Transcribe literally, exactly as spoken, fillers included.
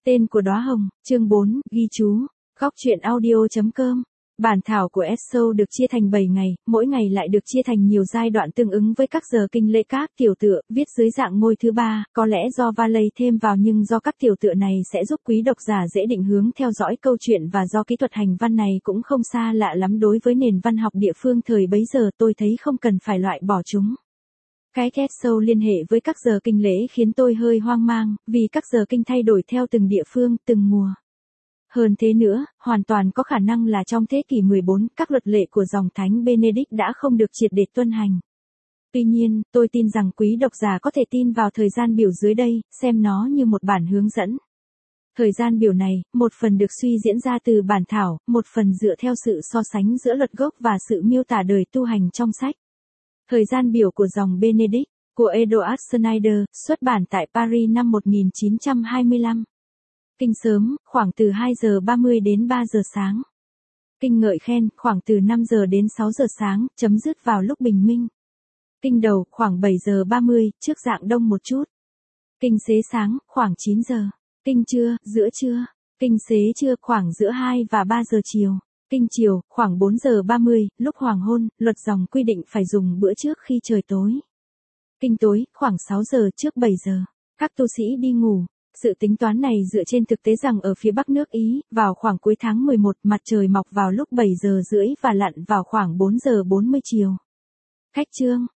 Tên của đóa hồng, chương bốn, ghi chú, góc truyện audio.com. Bản thảo của Esau được chia thành bảy ngày, mỗi ngày lại được chia thành nhiều giai đoạn tương ứng với các giờ kinh lễ các tiểu tựa, viết dưới dạng ngôi thứ ba, có lẽ do Valley thêm vào nhưng do các tiểu tựa này sẽ giúp quý độc giả dễ định hướng theo dõi câu chuyện và do kỹ thuật hành văn này cũng không xa lạ lắm đối với nền văn học địa phương thời bấy giờ tôi thấy không cần phải loại bỏ chúng. Cái Esau liên hệ với các giờ kinh lễ khiến tôi hơi hoang mang, vì các giờ kinh thay đổi theo từng địa phương, từng mùa. Hơn thế nữa, hoàn toàn có khả năng là trong thế kỷ mười bốn, các luật lệ của dòng Thánh Benedict đã không được triệt để tuân hành. Tuy nhiên, tôi tin rằng quý độc giả có thể tin vào thời gian biểu dưới đây, xem nó như một bản hướng dẫn. Thời gian biểu này, một phần được suy diễn ra từ bản thảo, một phần dựa theo sự so sánh giữa luật gốc và sự miêu tả đời tu hành trong sách. Thời gian biểu của dòng Benedict, của Edward Schneider, xuất bản tại Paris năm một nghìn chín trăm hai mươi lăm. Kinh sớm, khoảng từ hai giờ ba mươi đến ba giờ sáng. Kinh ngợi khen, khoảng từ năm giờ đến sáu giờ sáng, chấm dứt vào lúc bình minh. Kinh đầu, khoảng bảy giờ ba mươi, trước rạng đông một chút. Kinh xế sáng, khoảng chín giờ. Kinh trưa, giữa trưa. Kinh xế trưa, khoảng giữa hai và ba giờ chiều. Kinh chiều, khoảng bốn giờ ba mươi, lúc hoàng hôn, luật dòng quy định phải dùng bữa trước khi trời tối. Kinh tối, khoảng sáu giờ trước bảy giờ. Các tu sĩ đi ngủ. Sự tính toán này dựa trên thực tế rằng ở phía bắc nước Ý, vào khoảng cuối tháng mười một, mặt trời mọc vào lúc bảy giờ rưỡi và lặn vào khoảng bốn giờ bốn mươi chiều. Khách chương.